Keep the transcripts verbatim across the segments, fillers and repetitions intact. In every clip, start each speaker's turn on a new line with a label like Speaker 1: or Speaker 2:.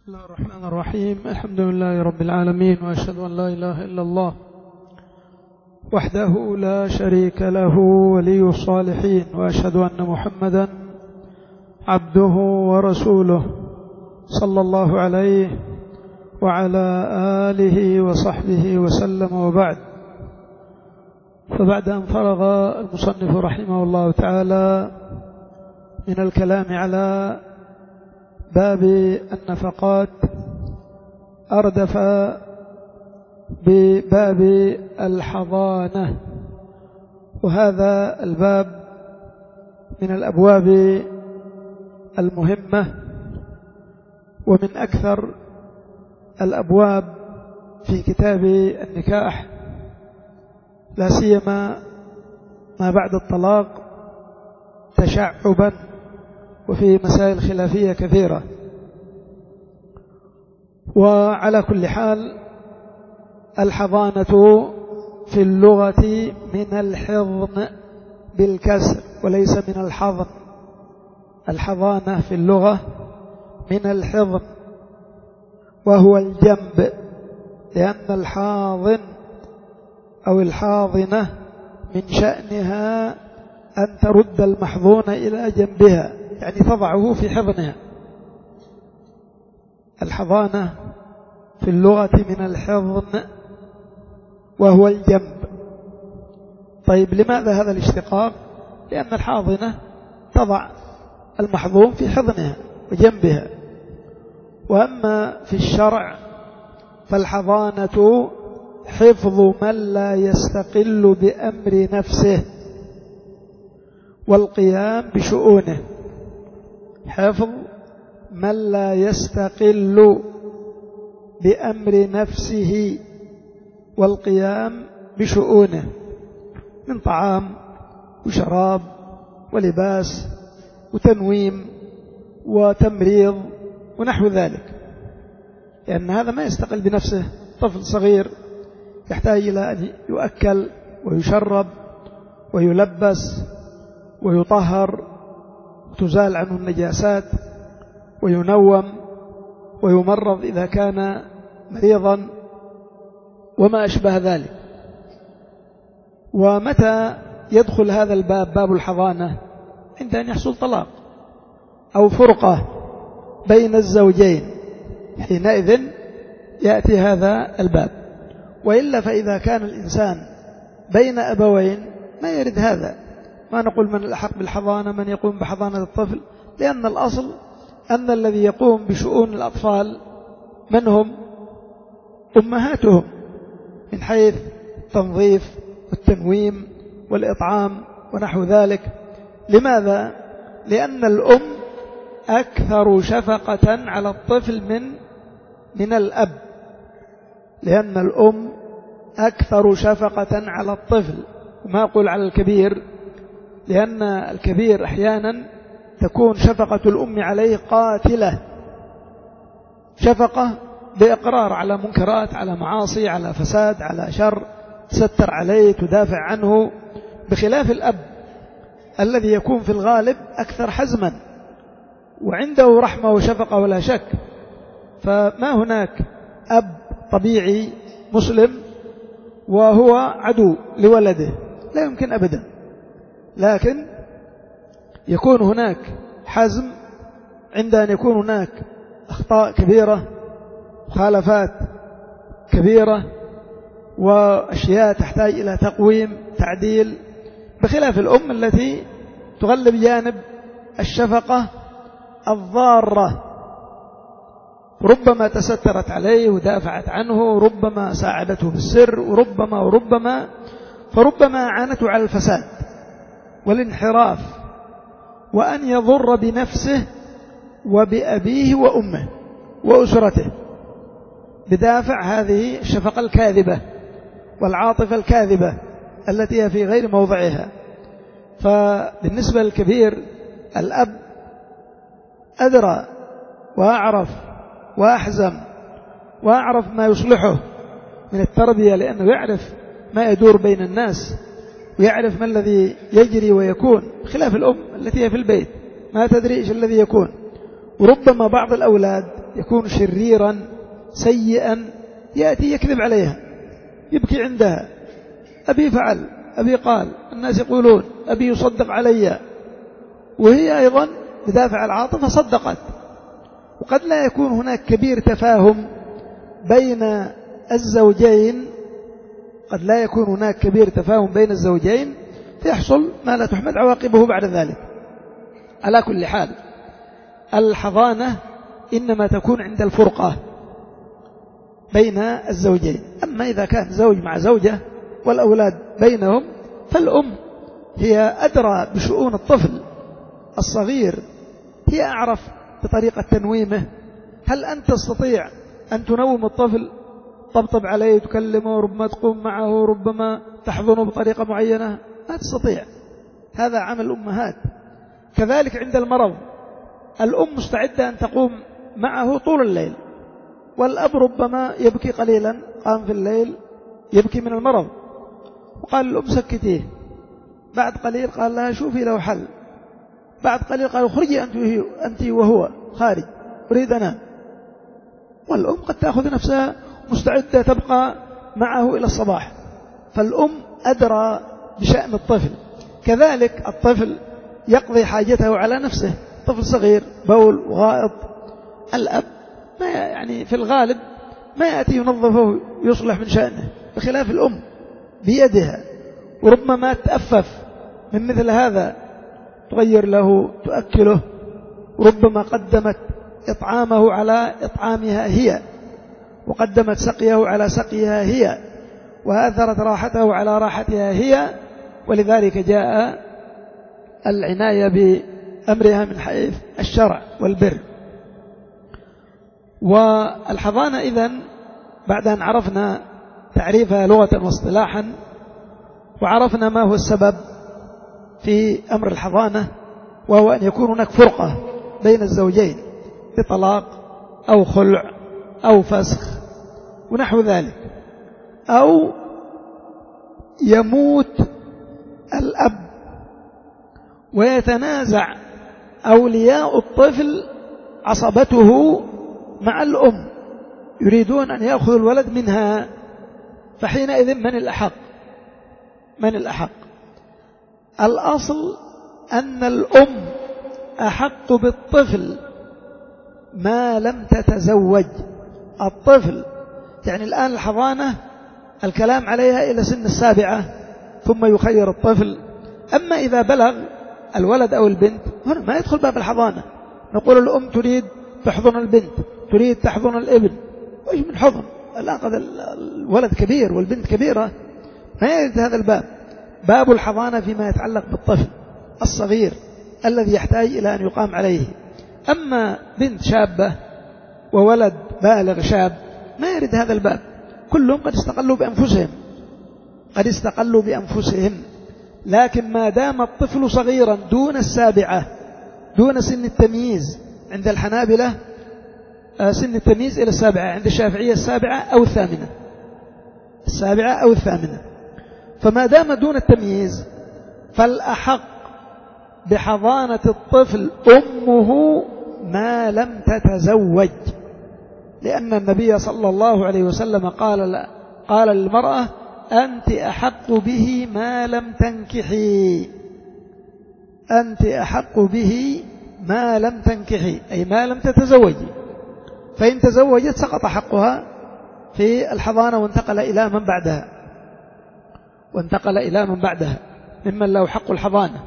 Speaker 1: بسم الله الرحمن الرحيم. الحمد لله رب العالمين، وأشهد أن لا إله إلا الله وحده لا شريك له ولي الصالحين، وأشهد أن محمدا عبده ورسوله صلى الله عليه وعلى آله وصحبه وسلم. وبعد، فبعد أن فرغ المصنف رحمه الله تعالى من الكلام على باب النفقات، أردف بباب الحضانة، وهذا الباب من الأبواب المهمة ومن أكثر الأبواب في كتاب النكاح، لا سيما ما بعد الطلاق تشعبا، وفي مسائل خلافية كثيرة. وعلى كل حال، الحضانة في اللغة من الحضن بالكسر وليس من الحضن. الحضانة في اللغة من الحضن، وهو الجنب، لأن الحاضن أو الحاضنة من شأنها أن ترد المحضون إلى جنبها، يعني تضعه في حضنها. الحضانة في اللغة من الحضن وهو الجنب. طيب، لماذا هذا الاشتقاق؟ لأن الحاضنة تضع المحظوم في حضنها وجنبها. وأما في الشرع فالحضانة حفظ من لا يستقل بأمر نفسه والقيام بشؤونه. حفظ من لا يستقل بأمر نفسه والقيام بشؤونه، من طعام وشراب ولباس وتنويم وتمريض ونحو ذلك، لأن هذا ما يستقل بنفسه. طفل صغير يحتاج إلى أن يؤكل ويشرب ويلبس ويطهر وتزال عنه النجاسات وينوم ويمرض إذا كان مريضا وما أشبه ذلك. ومتى يدخل هذا الباب، باب الحضانة؟ عند أن يحصل طلاق أو فرقة بين الزوجين، حينئذ يأتي هذا الباب. وإلا فإذا كان الإنسان بين أبوين ما يرد هذا. ما نقول من الأحق بالحضانة، من يقوم بحضانة الطفل، لأن الأصل أن الذي يقوم بشؤون الأطفال من هم؟ أمهاتهم، من حيث التنظيف والتنويم والإطعام ونحو ذلك. لماذا؟ لأن الأم أكثر شفقة على الطفل من من الأب، لأن الأم أكثر شفقة على الطفل. وما أقول على الكبير، لأن الكبير أحيانا تكون شفقة الأم عليه قاتلة، شفقة بإقرار على منكرات، على معاصي، على فساد، على شر، تستر عليه، تدافع عنه، بخلاف الأب الذي يكون في الغالب أكثر حزما وعنده رحمة وشفقة ولا شك. فما هناك أب طبيعي مسلم وهو عدو لولده، لا يمكن أبدا. لكن يكون هناك حزم عند أن يكون هناك أخطاء كبيرة، مخالفات كبيرة، وأشياء تحتاج إلى تقويم، تعديل، بخلاف الأم التي تغلب جانب الشفقة الضارة. ربما تسترت عليه ودافعت عنه، ربما ساعدته بالسر، وربما وربما فربما عانته على الفساد والانحراف، وأن يضر بنفسه وبأبيه وأمه وأسرته بدافع هذه الشفقة الكاذبة والعاطفة الكاذبة التي هي في غير موضعها. فبالنسبة للكبير، الأب أدرى وأعرف وأحزم وأعرف ما يصلحه من التربية، لأنه يعرف ما يدور بين الناس ويعرف ما الذي يجري ويكون، خلاف الأم التي هي في البيت ما تدري إيش الذي يكون. وربما بعض الأولاد يكون شريرا سيئا يأتي يكذب عليها، يبكي عندها، أبي فعل، أبي قال، الناس يقولون، أبي يصدق علي، وهي أيضا بدافع العاطفة صدقت. وقد لا يكون هناك كبير تفاهم بين الزوجين، قد لا يكون هناك كبير تفاهم بين الزوجين فيحصل ما لا تحمد عواقبه بعد ذلك. على كل حال الحضانة إنما تكون عند الفرقة بين الزوجين. أما إذا كان زوج مع زوجة والأولاد بينهم فالأم هي أدرى بشؤون الطفل الصغير، هي أعرف بطريقة تنويمه. هل أنت تستطيع أن تنوم الطفل، طبطب عليه، تكلمه، ربما تقوم معه، ربما تحضنه بطريقة معينة؟ لا تستطيع، هذا عمل الأمهات. كذلك عند المرض الأم مستعدة أن تقوم معه طول الليل، والأب ربما يبكي قليلا، قام في الليل يبكي من المرض، وقال الأم سكتيه. بعد قليل قال لها شوفي له حل. بعد قليل قال اخرجي أنت, أنت وهو خارج، أريد أنام. والأم قد تأخذ نفسها مستعدة تبقى معه إلى الصباح. فالأم أدرى بشأن الطفل. كذلك الطفل يقضي حاجته على نفسه، طفل صغير بول وغائط، الأب ما يعني في الغالب ما يأتي ينظفه يصلح من شأنه، بخلاف الأم بيدها، وربما تأفف من مثل هذا، تغير له، تؤكله، وربما قدمت إطعامه على إطعامها هي، وقدمت سقيه على سقيها هي، وآثرت راحته على راحتها هي. ولذلك جاء العناية بأمرها من حيث الشرع والبر. والحضانة إذن بعد أن عرفنا تعريفها لغة واصطلاحا، وعرفنا ما هو السبب في أمر الحضانة، وهو أن يكون هناك فرقة بين الزوجين بطلاق أو خلع أو فسخ ونحو ذلك، أو يموت الأب ويتنازع أولياء الطفل عصبته مع الأم، يريدون أن يأخذوا الولد منها، فحينئذ من الأحق؟ من الأحق؟ الأصل أن الأم أحق بالطفل ما لم تتزوج. الطفل يعني الآن الحضانة الكلام عليها إلى سن السابعة ثم يخير الطفل. أما إذا بلغ الولد أو البنت هنا ما يدخل باب الحضانة. نقول الأم تريد تحضن البنت، تريد تحضن الابن، وإيش من حضن؟ الآن قد الولد كبير والبنت كبيرة، ما يريد هذا الباب. باب الحضانة فيما يتعلق بالطفل الصغير الذي يحتاج إلى أن يقام عليه. أما بنت شابة وولد بالغ شاب ما يريد هذا الباب. كلهم قد استقلوا بأنفسهم قد استقلوا بأنفسهم لكن ما دام الطفل صغيرا دون السابعة، دون سن التمييز، عند الحنابلة سن التمييز إلى السابعة، عند الشافعية السابعة أو الثامنة، السابعة أو الثامنة. فما دام دون التمييز فالأحق بحضانة الطفل أمه ما لم تتزوج، لأن النبي صلى الله عليه وسلم قال قال للمرأة أنت أحق به ما لم تنكحي، أنت أحق به ما لم تنكحي، أي ما لم تتزوجي. فإن تزوجت سقط حقها في الحضانة وانتقل إلى من بعدها وانتقل إلى من بعدها ممن له حق الحضانة.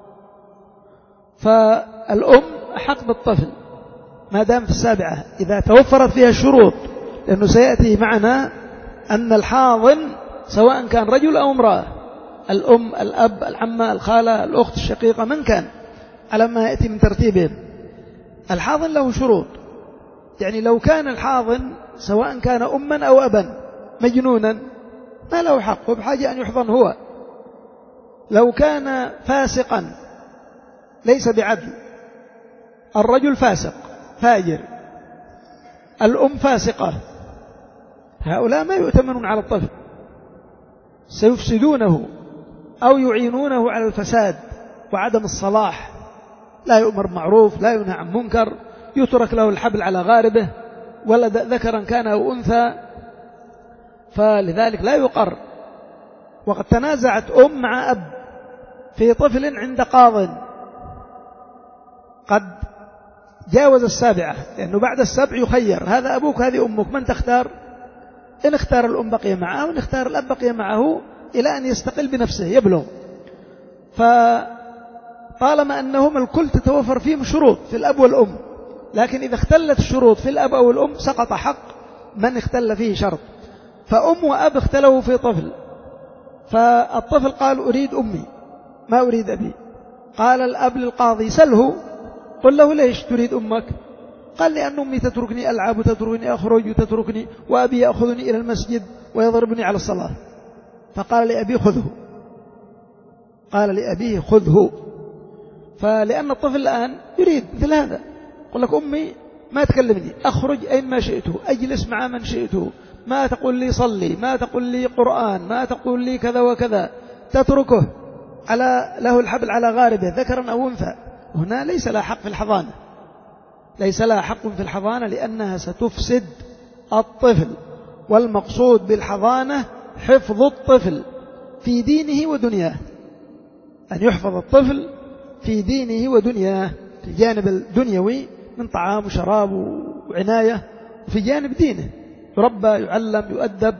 Speaker 1: فالأم أحق بالطفل ما دام في السابعة إذا توفرت فيها الشروط، لأنه سيأتي معنا أن الحاضن سواء كان رجل أو امرأة، الأم، الأب، العمة، الخالة، الأخت الشقيقة، من كان على ما يأتي من ترتيبهم، الحاضن له شروط. يعني لو كان الحاضن سواء كان أما أو أبا مجنونا ما له حق، بحاجة أن يحضن هو. لو كان فاسقا ليس بعدل، الرجل فاسق فاجر، الأم فاسقة، هؤلاء ما يؤتمنون على الطفل، سيفسدونه أو يعينونه على الفساد وعدم الصلاح، لا يؤمر معروف، لا ينهى عن منكر، يترك له الحبل على غاربه، ولد ذكرا كان أو أنثى، فلذلك لا يقر. وقد تنازعت أم مع أب في طفل عند قاض قد جاوز السابعة، لأنه بعد السبع يخير، هذا أبوك هذه أمك، من تختار؟ إن اختار الأم بقي معه، وإن اختار الأب بقي معه إلى أن يستقل بنفسه يبلغ. فطالما أنهم الكل تتوفر فيهم شروط في الأب والأم، لكن إذا اختلت الشروط في الأب أو الأم سقط حق من اختل فيه شرط. فأم وأب اختلوا في طفل، فالطفل قال أريد أمي ما أريد أبي. قال الأب للقاضي سله، قل له ليش تريد أمك؟ قال لأن أمي تتركني ألعب وتتركني أخرج وتتركني، وأبي يأخذني إلى المسجد ويضربني على الصلاة. فقال لأبي خذه، قال لأبيه خذه. فلأن الطفل الآن يريد مثل هذا، قل لك أمي ما تكلمني، أخرج أين ما شئته، أجلس مع من شئته، ما تقول لي صلي، ما تقول لي قرآن، ما تقول لي كذا وكذا، تتركه على له الحبل على غاربه ذكرا أو أنثى. هنا ليس لها حق في الحضانة، ليس لها حق في الحضانة، لأنها ستفسد الطفل. والمقصود بالحضانة حفظ الطفل في دينه ودنياه، أن يحفظ الطفل في دينه ودنياه، في الجانب الدنيوي من طعام وشراب وعناية، وفي جانب دينه يربى يعلم يؤدب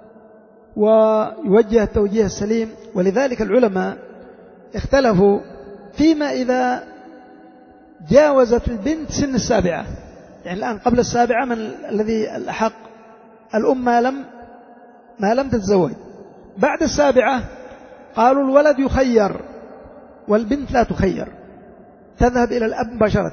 Speaker 1: ويوجه التوجيه السليم. ولذلك العلماء اختلفوا فيما إذا جاوزت البنت سن السابعة، يعني الآن قبل السابعة من الذي الأحق؟ الأم ما لم ما لم تتزوج. بعد السابعة قالوا الولد يخير والبنت لا تخير، تذهب إلى الأب مباشرة.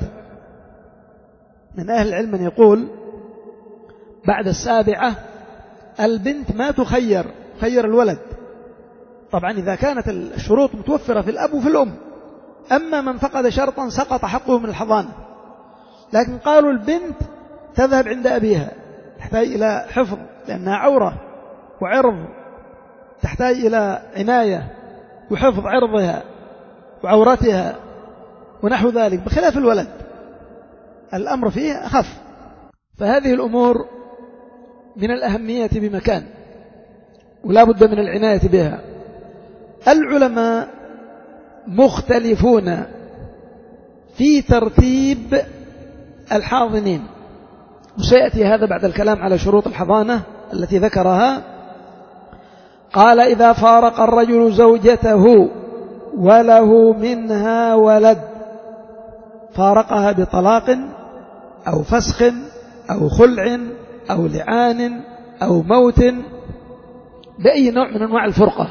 Speaker 1: من أهل العلم من يقول بعد السابعة البنت ما تخير، خير الولد، طبعا إذا كانت الشروط متوفرة في الأب وفي الأم. أما من فقد شرطا سقط حقه من الحضانة. لكن قالوا البنت تذهب عند أبيها، تحتاج إلى حفظ لأنها عورة وعرض، تحتاج إلى عناية وحفظ عرضها وعورتها ونحو ذلك، بخلاف الولد الأمر فيه أخف. فهذه الأمور من الأهمية بمكان، ولا بد من العناية بها. العلماء مختلفون في ترتيب الحاضنين، وسيأتي هذا بعد الكلام على شروط الحضانة التي ذكرها. قال إذا فارق الرجل زوجته وله منها ولد، فارقها بطلاق أو فسخ أو خلع أو لعان أو موت، بأي نوع من أنواع الفرقة،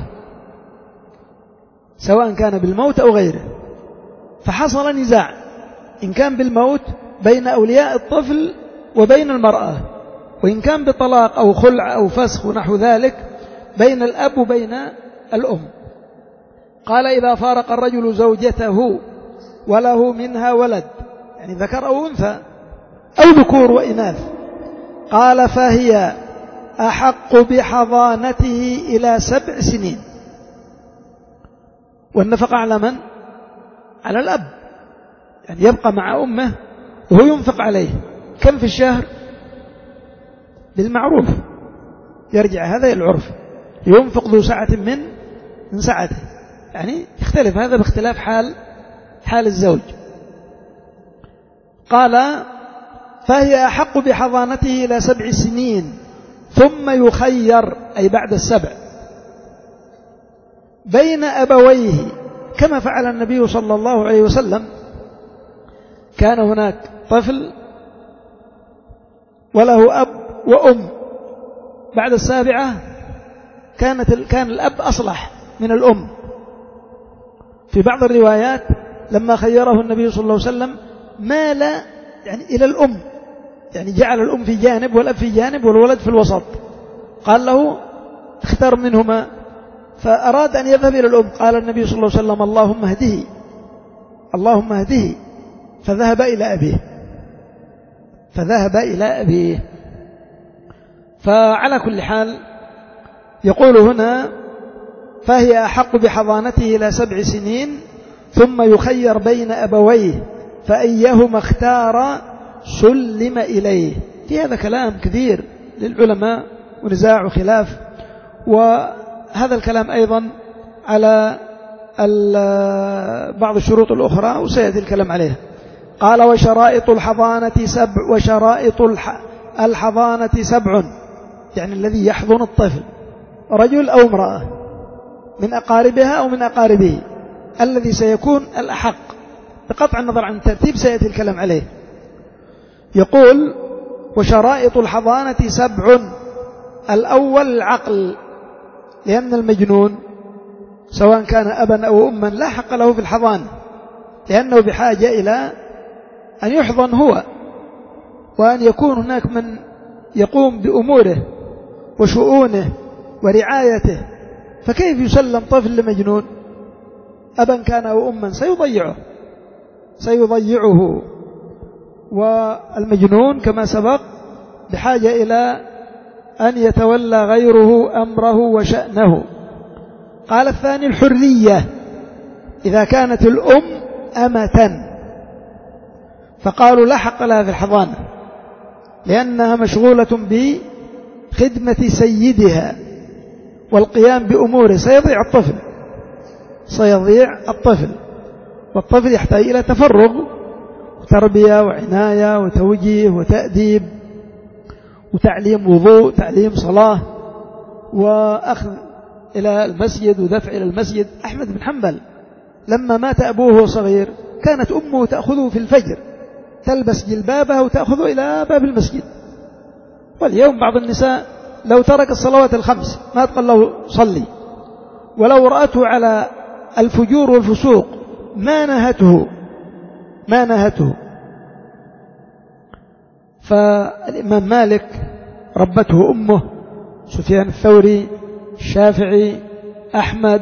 Speaker 1: سواء كان بالموت أو غيره. فحصل نزاع إن كان بالموت بين أولياء الطفل وبين المرأة، وإن كان بطلاق أو خلع أو فسخ ونحو ذلك بين الأب وبين الأم. قال إذا فارق الرجل زوجته وله منها ولد، يعني ذكر أو أنثى أو ذكور وإناث، قال فهي أحق بحضانته إلى سبع سنين. والنفقة على من؟ على الأب، يعني يبقى مع أمه وهو ينفق عليه. كم في الشهر؟ بالمعروف، يرجع هذا العرف، ينفق ذو سعة من من سعته، يعني يختلف هذا باختلاف حال حال الزوج. قال فهي أحق بحضانته إلى سبع سنين ثم يخير، أي بعد السبع، بين أبويه كما فعل النبي صلى الله عليه وسلم. كان هناك طفل وله أب وأم، بعد السابعة كانت كان الأب أصلح من الأم. في بعض الروايات لما خيره النبي صلى الله عليه وسلم مال يعني إلى الأم، يعني جعل الأم في جانب والأب في جانب والولد في الوسط، قال له اختار منهما. فأراد أن يذهب إلى الأم، قال النبي صلى الله عليه وسلم اللهم اهده اللهم اهده، فذهب إلى أبيه فذهب إلى أبيه. فعلى كل حال يقول هنا فهي أحق بحضانته إلى سبع سنين ثم يخير بين أبويه، فأيهما اختار سلم إليه. في هذا كلام كثير للعلماء ونزاع وخلاف، وهذا الكلام أيضا على بعض الشروط الأخرى وسيأتي الكلام عليها. قال وشرائط الحضانة سبع وشرائط الحضانة سبع، يعني الذي يحضن الطفل رجل أو امرأة من أقاربها أو من أقاربه، الذي سيكون الأحق بقطع النظر عن الترتيب سيأتي الكلام عليه. يقول وشرائط الحضانة سبع. الأول العقل، لأن المجنون سواء كان أبا أو أما لا حق له في الحضانة، لأنه بحاجة إلى أن يحضن هو، وأن يكون هناك من يقوم بأموره وشؤونه ورعايته. فكيف يسلم طفل لمجنون أبا كان أو أما؟ سيضيعه سيضيعه والمجنون كما سبق بحاجة إلى أن يتولى غيره أمره وشأنه. قال الثاني الحرية، إذا كانت الأم أمة فقالوا لا حق لها في الحضانة لأنها مشغولة بخدمة سيدها والقيام بأموره، سيضيع الطفل سيضيع الطفل والطفل يحتاج إلى تفرغ وتربية وعناية وتوجيه وتأديب وتعليم وضوء، تعليم صلاة، وأخذ إلى المسجد ودفع إلى المسجد. أحمد بن حنبل لما مات أبوه صغير كانت أمه تأخذه في الفجر، تلبس جلبابها وتأخذه إلى باب المسجد. واليوم بعض النساء لو ترك الصلوات الخمس ما تقول له صلي، ولو رأته على الفجور والفسوق ما نهته ما نهته فالإمام مالك ربته أمه، سفيان الثوري، الشافعي، أحمد،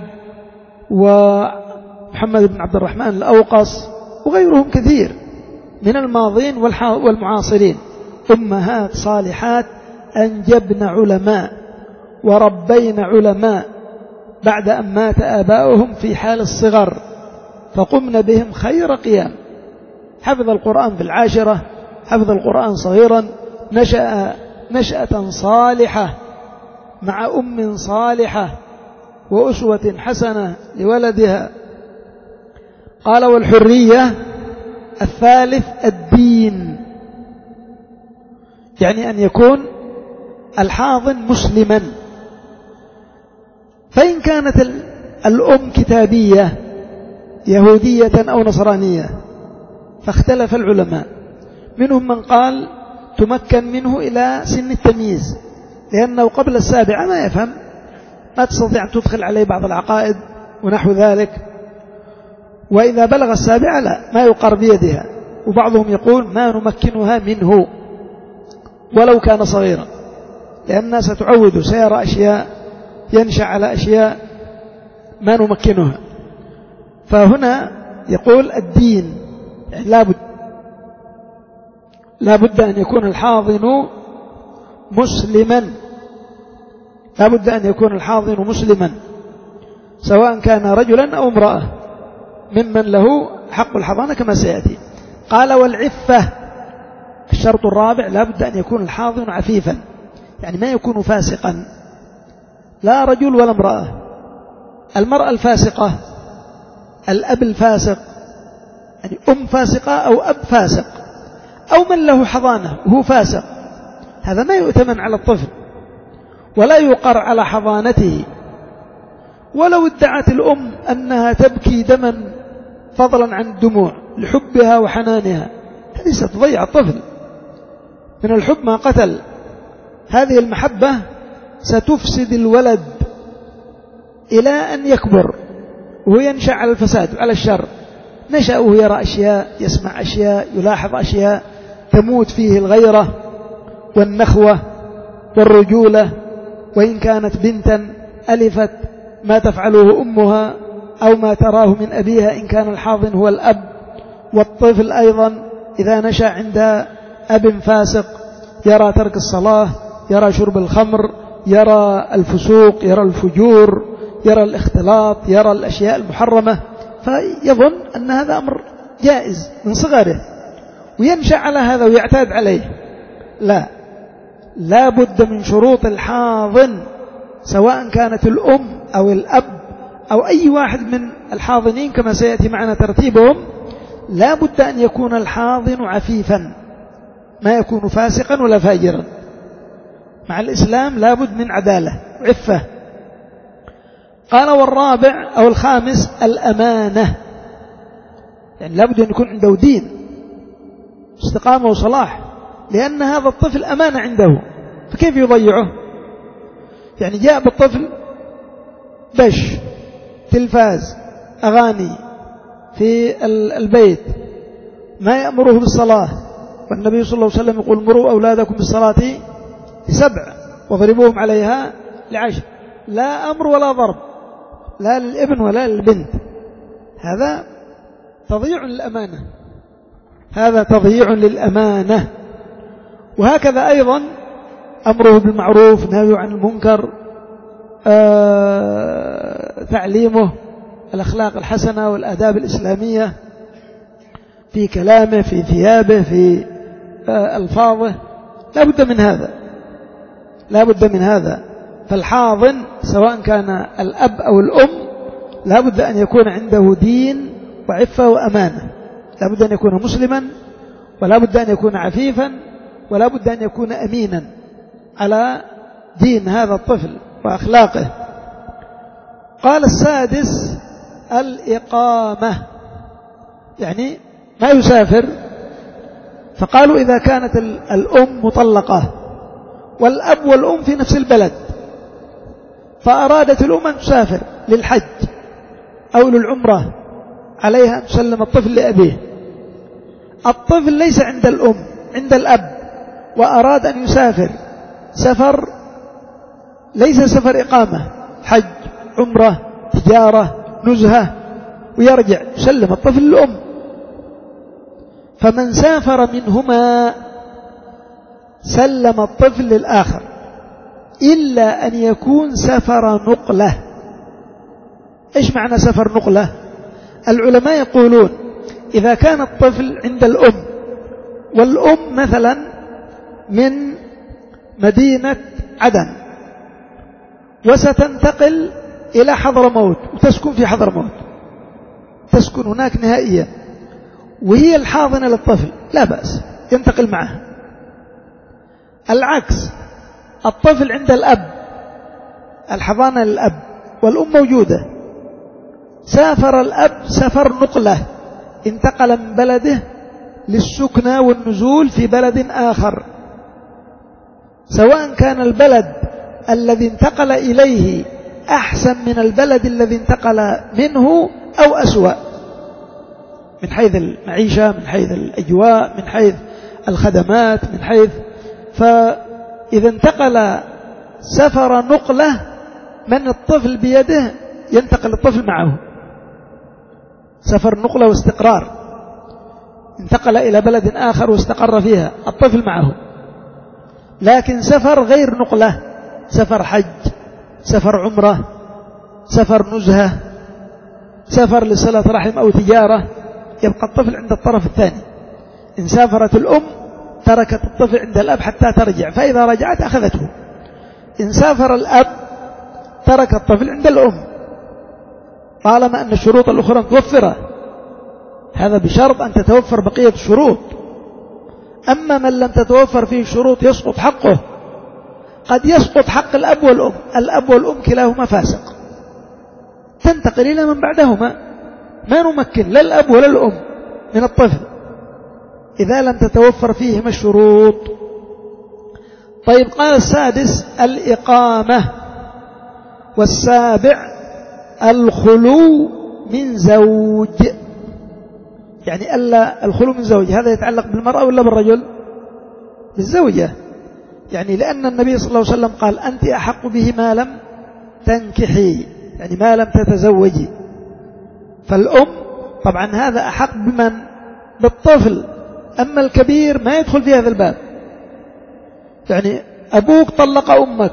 Speaker 1: ومحمد بن عبد الرحمن الأوقص وغيرهم كثير من الماضين والمعاصرين، أمهات صالحات أنجبن علماء وربين علماء بعد أن مات آباؤهم في حال الصغر، فقمن بهم خير قيام. حفظ القرآن في العاشرة، حفظ القرآن صغيرا، نشأ نشأة صالحة مع أم صالحة وأسوة حسنة لولدها. قال والحرية الثالث الدين، يعني أن يكون الحاضن مسلما. فإن كانت الأم كتابية يهودية أو نصرانية فاختلف العلماء، منهم من قال تمكن منه إلى سن التمييز، لأنه قبل السابعة ما يفهم، ما تستطيع أن تدخل عليه بعض العقائد ونحو ذلك، وإذا بلغ السابعة لا، ما يقر بيدها. وبعضهم يقول ما نمكنها منه ولو كان صغيرا، لأن ستعوده، سيرى أشياء، ينشأ على أشياء ما نمكنها. فهنا يقول الدين لابد لابد أن يكون الحاضن مسلما، لابد أن يكون الحاضن مسلما سواء كان رجلا أو امرأة ممن له حق الحضانة كما سيأتي. قال والعفة الشرط الرابع، لابد أن يكون الحاضن عفيفا، يعني ما يكون فاسقا، لا رجل ولا امرأة. المرأة الفاسقة، الأب الفاسق، يعني أم فاسقة أو أب فاسق أو من له حضانة وهو فاسق، هذا ما يؤتمن على الطفل ولا يقر على حضانته. ولو ادعت الأم أنها تبكي دما فضلا عن الدموع لحبها وحنانها، هذه ستضيع الطفل. من الحب ما قتل، هذه المحبة ستفسد الولد إلى أن يكبر وهو ينشأ على الفساد وعلى الشر. نشأ وهو يرى أشياء، يسمع أشياء، يلاحظ أشياء، تموت فيه الغيرة والنخوة والرجولة. وإن كانت بنتا ألفت ما تفعله أمها أو ما تراه من أبيها إن كان الحاضن هو الأب. والطفل أيضا إذا نشأ عند أب فاسق يرى ترك الصلاة، يرى شرب الخمر، يرى الفسوق، يرى الفجور، يرى الاختلاط، يرى الأشياء المحرمة، فيظن أن هذا أمر جائز من صغره. وينشأ على هذا ويعتاد عليه. لا، لا بد من شروط الحاضن، سواء كانت الأم أو الأب أو أي واحد من الحاضنين كما سيأتي معنا ترتيبهم. لا بد أن يكون الحاضن عفيفا، ما يكون فاسقا ولا فاجرا. مع الإسلام لا بد من عدالة وعفة. قال والرابع أو الخامس الأمانة، يعني لا بد أن يكون عنده دين استقامة وصلاح، لأن هذا الطفل أمانة عنده، فكيف يضيعه؟ يعني جاء بالطفل بش، تلفاز، أغاني في البيت، ما يأمره بالصلاة، والنبي صلى الله عليه وسلم يقول مروا أولادكم بالصلاة لسبع واضربوهم عليها لعشر. لا أمر ولا ضرب، لا للابن ولا للبنت. هذا تضييع للأمانة، هذا تضييع للأمانة. وهكذا أيضا أمره بالمعروف، نهيه عن المنكر، آه، تعليمه الأخلاق الحسنة والآداب الإسلامية في كلامه، في ثيابه، في آه، ألفاظه، لا بد من هذا، لا بد من هذا. فالحاضن سواء كان الأب أو الأم لا بد أن يكون عنده دين وعفة وأمانة، لا بد أن يكون مسلما، ولا بد أن يكون عفيفا، ولا بد أن يكون أمينا على دين هذا الطفل وأخلاقه. قال السادس الإقامة، يعني ما يسافر. فقالوا إذا كانت الأم مطلقة والأب والأم في نفس البلد، فأرادت الأم أن تسافر للحج أو للعمرة، عليها أن تسلم الطفل لأبيه. الطفل ليس عند الأم، عند الأب، وأراد أن يسافر سفر ليس سفر إقامة، حج، عمرة، تجارة، نزهة، ويرجع يسلم الطفل للأم. فمن سافر منهما سلم الطفل للآخر، إلا أن يكون سفر نقلة. إيش معنى سفر نقلة؟ العلماء يقولون إذا كان الطفل عند الأم، والأم مثلا من مدينة عدن وستنتقل إلى حضرموت وتسكن في حضرموت، تسكن هناك نهائيا، وهي الحاضنة للطفل، لا بأس ينتقل معها. العكس، الطفل عند الأب، الحضانة للأب والأم موجودة، سافر الأب سفر نقلة، انتقل من بلده للسكنى والنزول في بلد آخر، سواء كان البلد الذي انتقل إليه أحسن من البلد الذي انتقل منه أو أسوأ، من حيث المعيشة، من حيث الأجواء، من حيث الخدمات، من حيث. فإذا انتقل سفر نقلة من الطفل بيده ينتقل الطفل معه، سفر نقلة واستقرار، انتقل إلى بلد آخر واستقر فيها، الطفل معه. لكن سفر غير نقلة، سفر حج، سفر عمرة، سفر نزهة، سفر لصلة رحم أو تجارة، يبقى الطفل عند الطرف الثاني. إن سافرت الأم تركت الطفل عند الأب حتى ترجع، فإذا رجعت أخذته. إن سافر الأب ترك الطفل عند الأم، طالما أن الشروط الأخرى متوفرة، هذا بشرط أن تتوفر بقية الشروط. أما من لم تتوفر فيه الشروط يسقط حقه. قد يسقط حق الأب والأم، الأب والأم كلاهما فاسق، تنتقل إلى من بعدهما، ما نمكن لا الأب ولا الأم من الطفل إذا لم تتوفر فيهما الشروط. طيب، قال السادس الإقامة. والسابع الخلو من زوج، يعني ألا الخلو من زوج، هذا يتعلق بالمرأة ولا بالرجل؟ بالزوجة، يعني لأن النبي صلى الله عليه وسلم قال أنت أحق به ما لم تنكحي، يعني ما لم تتزوجي. فالأم طبعا هذا أحق بمن؟ بالطفل. أما الكبير ما يدخل في هذا الباب. يعني أبوك طلق أمك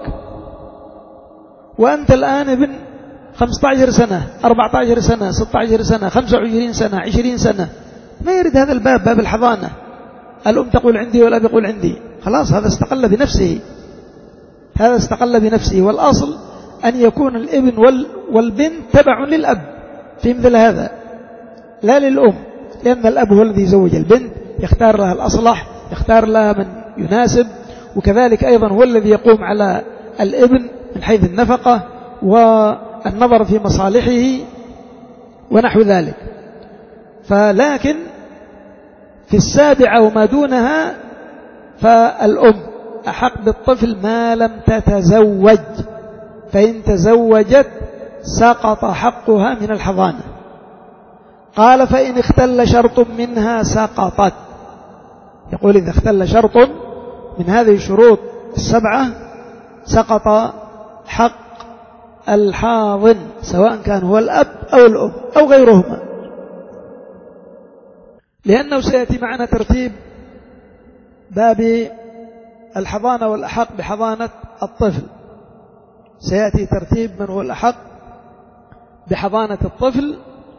Speaker 1: وأنت الآن ابن خمسة عشر سنة، أربعة عشر سنة، ستة عشر سنة، خمسة وعشرين سنة، عشرين سنة، ما يرد هذا الباب، باب الحضانة. الأم تقول عندي والأب يقول عندي، خلاص هذا استقل بنفسه، هذا استقل بنفسه. والأصل أن يكون الابن والبنت تبع للأب في مثل هذا لا للأم، لأن الأب هو الذي يزوج البنت، يختار لها الأصلح، يختار لها من يناسب، وكذلك أيضا هو الذي يقوم على الابن من حيث النفقة والنظر في مصالحه ونحو ذلك. فلكن في السابعة وما دونها فالأم أحق بالطفل ما لم تتزوج، فإن تزوجت سقط حقها من الحضانة. قال فإن اختل شرط منها سقطت، يقول إذا اختل شرط من هذه الشروط السبعة سقط حق الحاضن، سواء كان هو الأب أو الأم أو غيرهما، لأنه سيأتي معنا ترتيب باب الحضانة والأحق بحضانة الطفل، سيأتي ترتيب من هو الأحق بحضانة الطفل،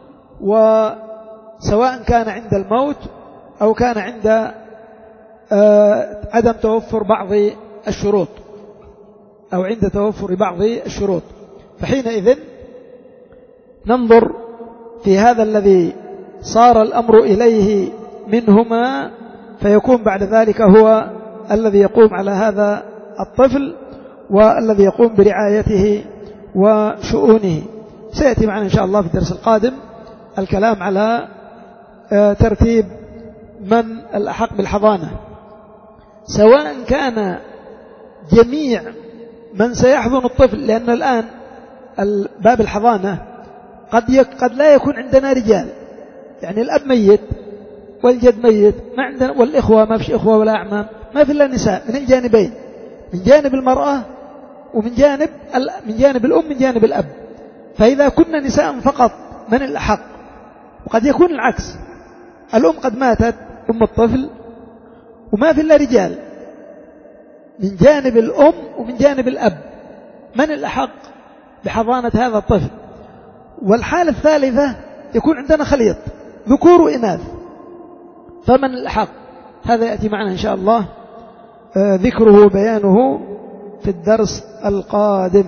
Speaker 1: وسواء كان عند الموت أو كان عند عدم توفر بعض الشروط أو عند توفر بعض الشروط. فحينئذ ننظر في هذا الذي صار الأمر إليه منهما، فيكون بعد ذلك هو الذي يقوم على هذا الطفل والذي يقوم برعايته وشؤونه. سيأتي معنا إن شاء الله في الدرس القادم الكلام على ترتيب من الأحق بالحضانة، سواء كان جميع من سيحضن الطفل، لأن الآن باب الحضانة قد يك قد لا يكون عندنا رجال، يعني الأب ميت والجد ميت، ما عندنا والإخوة ما فيش إخوة ولا أعمام، ما في إلا نساء من الجانبين، من جانب المرأة ومن جانب من جانب الأم من جانب الأب. فإذا كنا نساء فقط من الأحق، وقد يكون العكس، الأم قد ماتت أم الطفل وما في إلا رجال من جانب الأم ومن جانب الأب، من الأحق بحضانة هذا الطفل؟ والحالة الثالثة يكون عندنا خليط ذكور وإناث، فمن الأحق؟ هذا يأتي معنا إن شاء الله ذكره وبيانه في الدرس القادم.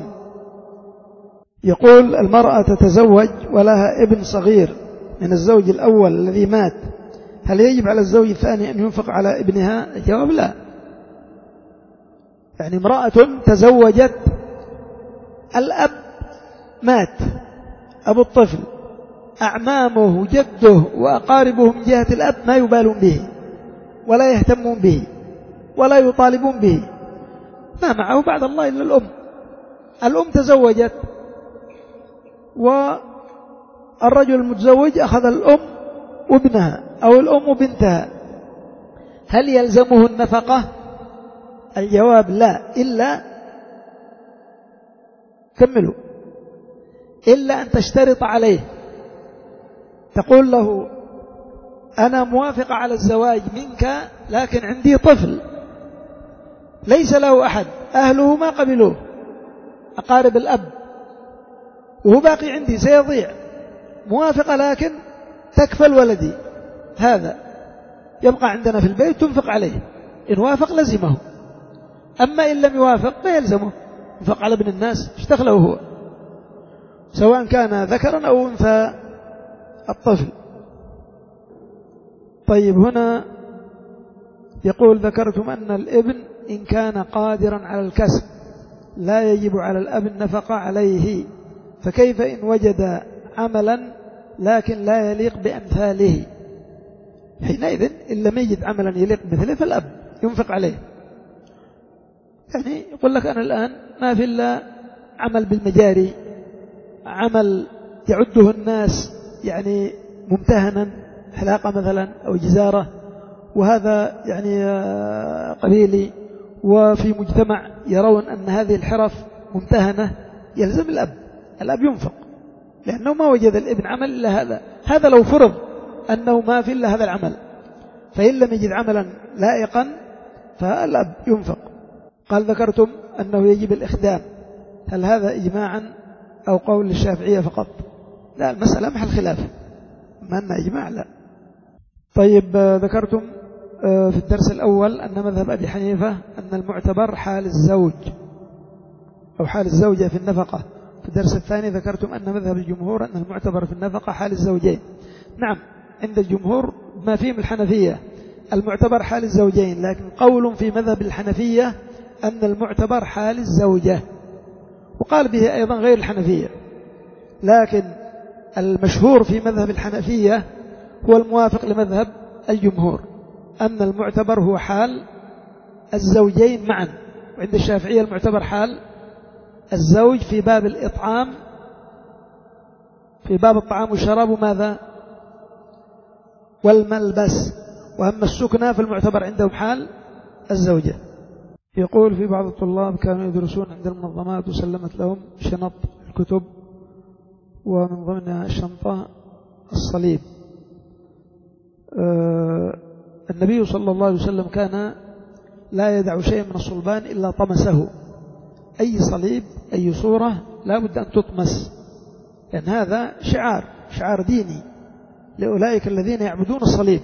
Speaker 1: يقول المرأة تتزوج ولها ابن صغير من الزوج الأول الذي مات، هل يجب على الزوج الثاني أن ينفق على ابنها؟ الجواب لا. يعني امرأة تزوجت، الأب مات أبو الطفل، أعمامه جده وأقاربه من جهة الأب ما يبالون به ولا يهتمون به ولا يطالبون به، ما معه بعد الله إلا الأم. الأم تزوجت والرجل المتزوج أخذ الأم وابنها أو الأم وبنتها، هل يلزمه النفقة؟ الجواب لا، إلا كملوا إلا أن تشترط عليه، تقول له أنا موافق على الزواج منك لكن عندي طفل ليس له أحد، أهله ما قبلوه، أقارب الأب، وهو باقي عندي سيضيع، موافقة لكن تكفل ولدي، هذا يبقى عندنا في البيت تنفق عليه، إن وافق لزمه، أما إن لم يوافق ما يلزمه، ينفق على ابن الناس اشتغله هو، سواء كان ذكرا أو أنثى الطفل. طيب هنا يقول ذكرتم أن الابن إن كان قادرا على الكسب لا يجب على الأب النفقة عليه، فكيف إن وجد عملا لكن لا يليق بأمثاله؟ حينئذ إن لم يجد عملا يليق بمثله فالأب ينفق عليه. يعني يقول لك أنا الآن ما في إلا عمل بالمجاري، عمل يعده الناس يعني ممتهنا، حلاقة مثلا أو جزارة، وهذا يعني قبيلي، وفي مجتمع يرون أن هذه الحرف ممتهنة، يلزم الأب الأب ينفق، لأنه ما وجد الابن عمل إلا هذا. هذا لو فرض أنه ما في إلا هذا العمل، فإن لم يجد عملا لائقا فالأب ينفق. قال ذكرتم أنه يجب الإخدام، هل هذا إجماعا أو قول للشافعية فقط؟ لا، المسألة محل خلاف، ما أن إجماع لا. طيب ذكرتم في الدرس الأول أن مذهب أبي حنيفة أن المعتبر حال الزوج أو حال الزوجة في النفقة. في الدرس الثاني ذكرتم أن مذهب الجمهور أن المعتبر في النفقة حال الزوجين. نعم، عند الجمهور ما فيهم الحنفية المعتبر حال الزوجين، لكن قول في مذهب الحنفية أن المعتبر حال الزوجة، وقال به أيضا غير الحنفية، لكن المشهور في مذهب الحنفية هو الموافق لمذهب الجمهور أن المعتبر هو حال الزوجين معا. وعند الشافعية المعتبر حال الزوج في باب الإطعام، في باب الطعام والشراب وماذا والملبس، وأما السكنى فالمعتبر عندهم حال الزوجة. يقول في بعض الطلاب كانوا يدرسون عند المنظمات وسلمت لهم شنط الكتب ومن ضمنها الشنطة الصليب. آه النبي صلى الله عليه وسلم كان لا يدع شيء من الصلبان إلا طمسه، أي صليب أي صورة لا بد أن تطمس، لأن هذا شعار شعار ديني لأولئك الذين يعبدون الصليب.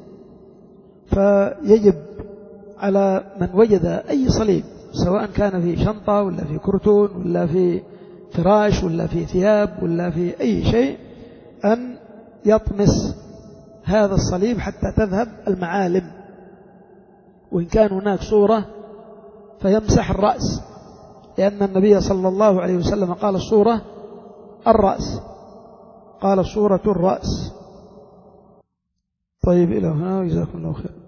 Speaker 1: فيجب على من وجد أي صليب سواء كان في شنطة ولا في كرتون ولا في فراش ولا في ثياب ولا في أي شيء أن يطمس هذا الصليب حتى تذهب المعالم، وإن كان هناك صورة فيمسح الرأس، لأن النبي صلى الله عليه وسلم قال الصورة الرأس، قال الصورة الرأس. طيب إلى هنا، جزاكم الله خير.